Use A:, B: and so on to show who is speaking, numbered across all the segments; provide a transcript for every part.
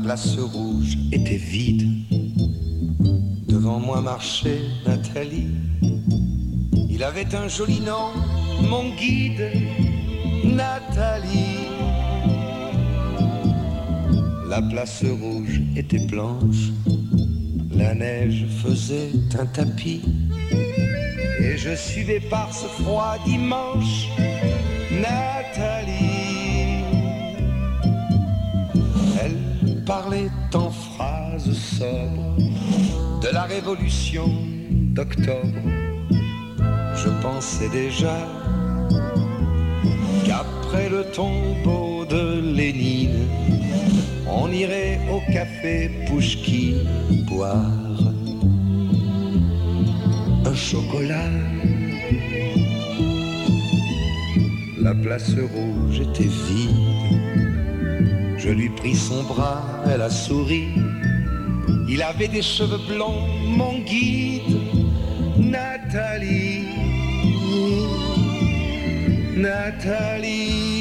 A: place rouge était vide. Devant moi marchait Nathalie. Il avait un joli nom, mon guide, Nathalie. La place rouge était blanche, la neige faisait un tapis. Et je suivais par ce froid dimanche Nathalie. Elle parlait en phrases sobres de la révolution d'octobre. Je pensais déjà qu'après le tombeau de Lénine, on irait au café Pouchki boire un chocolat. La place rouge était vide. Je lui pris son bras, elle a souri. Il avait des cheveux blonds, mon guide, Nathalie. Nathalie.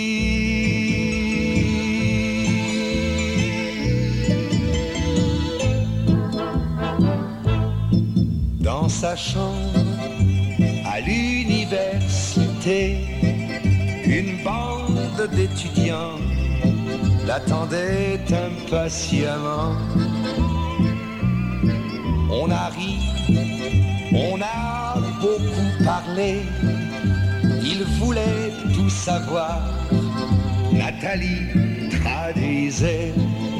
A: Dans sa chambre à l'université, une bande d'étudiants l'attendait impatiemment. On a ri, on a beaucoup parlé. Il voulait tout savoir. Nathalie traduisait.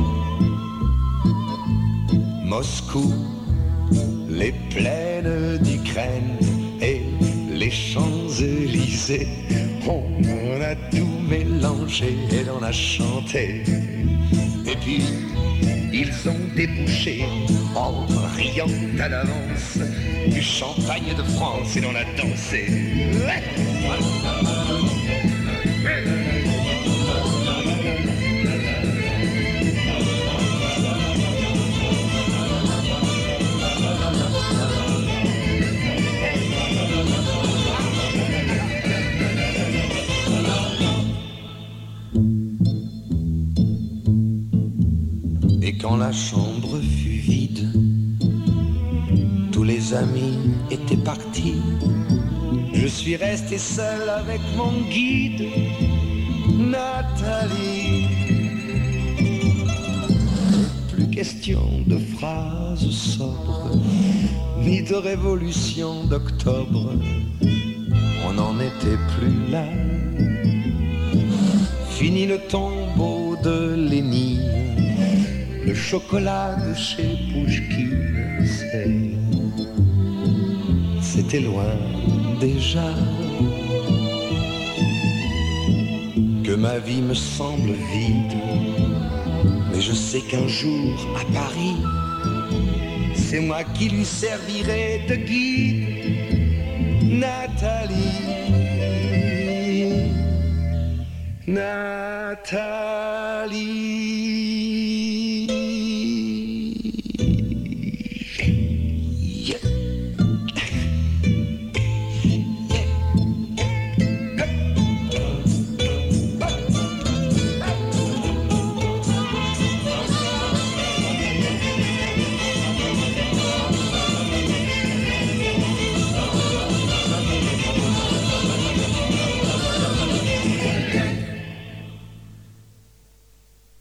A: Moscou, les plaines d'Ukraine et les Champs-Élysées. On a tout mélangé et on a chanté. Et puis ils ont débouché en riant à l'avance du champagne de France et l'on a dansé. Et quand la chambre fut vide, tous les amis étaient partis. Je suis resté seul avec mon guide, Nathalie. Plus question de phrases sobres, ni de révolution d'octobre. On n'en était plus là. Fini le tombeau de Lénine. Le chocolat de chez Pouchkine, c'était loin déjà. Que ma vie me semble vide, mais je sais qu'un jour à Paris, c'est moi qui lui servirai de guide. Nathalie, Nathalie.